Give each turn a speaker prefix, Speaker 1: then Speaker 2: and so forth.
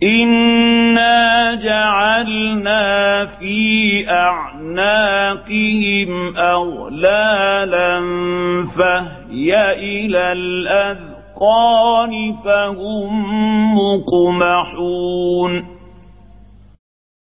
Speaker 1: إنا جعلنا في أعناقهم أغلالا فهي إلى الأذقان فهم مقمحون